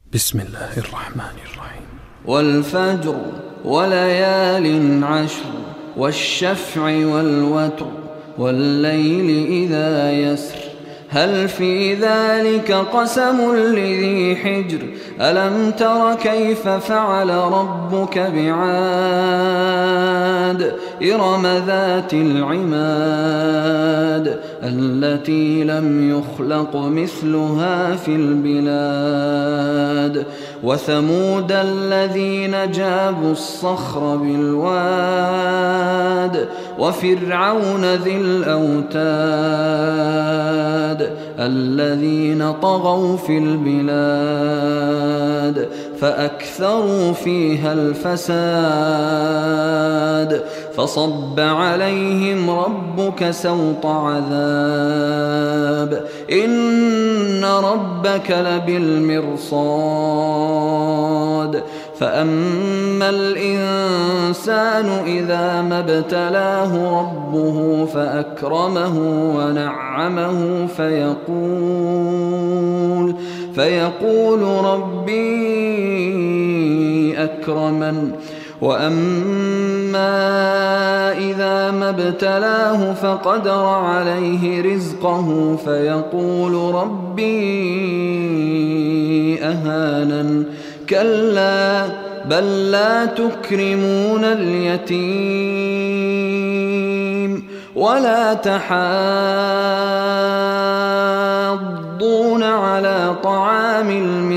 بسم الله الرحمن الرحيم. والفجر وليال عشر والشفع والوتر والليل إذا يسر هل في ذلك قسم لذي حجر ألم تر كيف فعل ربك بعاد إرم ذات العماد التي لم يخلق مثلها في البلاد وثمود الذين جابوا الصخر بالواد وفرعون ذي الأوتاد الذين طغوا في البلاد فأكثروا فيها الفساد فصب عليهم ربك سوط عذاب إن ربك لبالمرصاد فأما الإنسان إذا ما ابتلاه ربه فأكرمه ونعمه فيقول ربي أكرمن وأما إذا ما ابتلاه فقدر عليه رزقه فيقول ربي أهانن كلا بل لا تكرمون اليتيم ولا تحاضون على طعام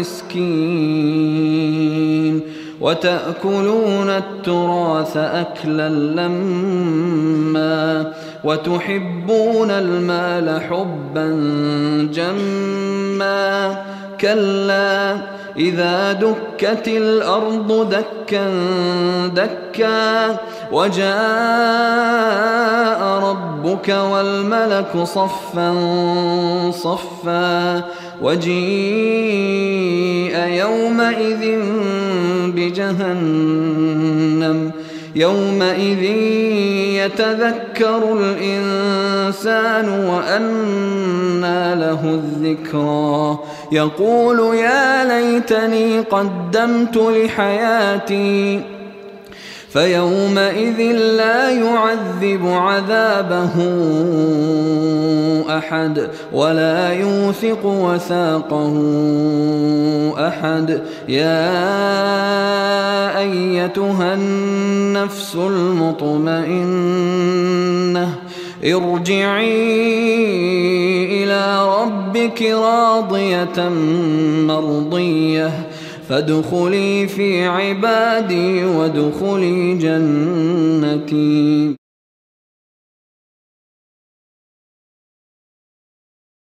المسكين وتأكلون التراث أكلا لما وتحبون المال حبا جما كلا إذا دكت الأرض دكا دكا وجاء ربك والملك صفا صفا وجيء يومئذ بجهنم يومئذ يتذكر الإنسان وأنى له الذكرى يقول يا ليتني قدمت لحياتي فيومئذ لا يعذب عذابه أحد ولا يوثق وثاقه أحد يا أيتها النفس المطمئنة ارجعي إلى ربك راضية مرضية فادخلي في عبادي وادخلي جنتي.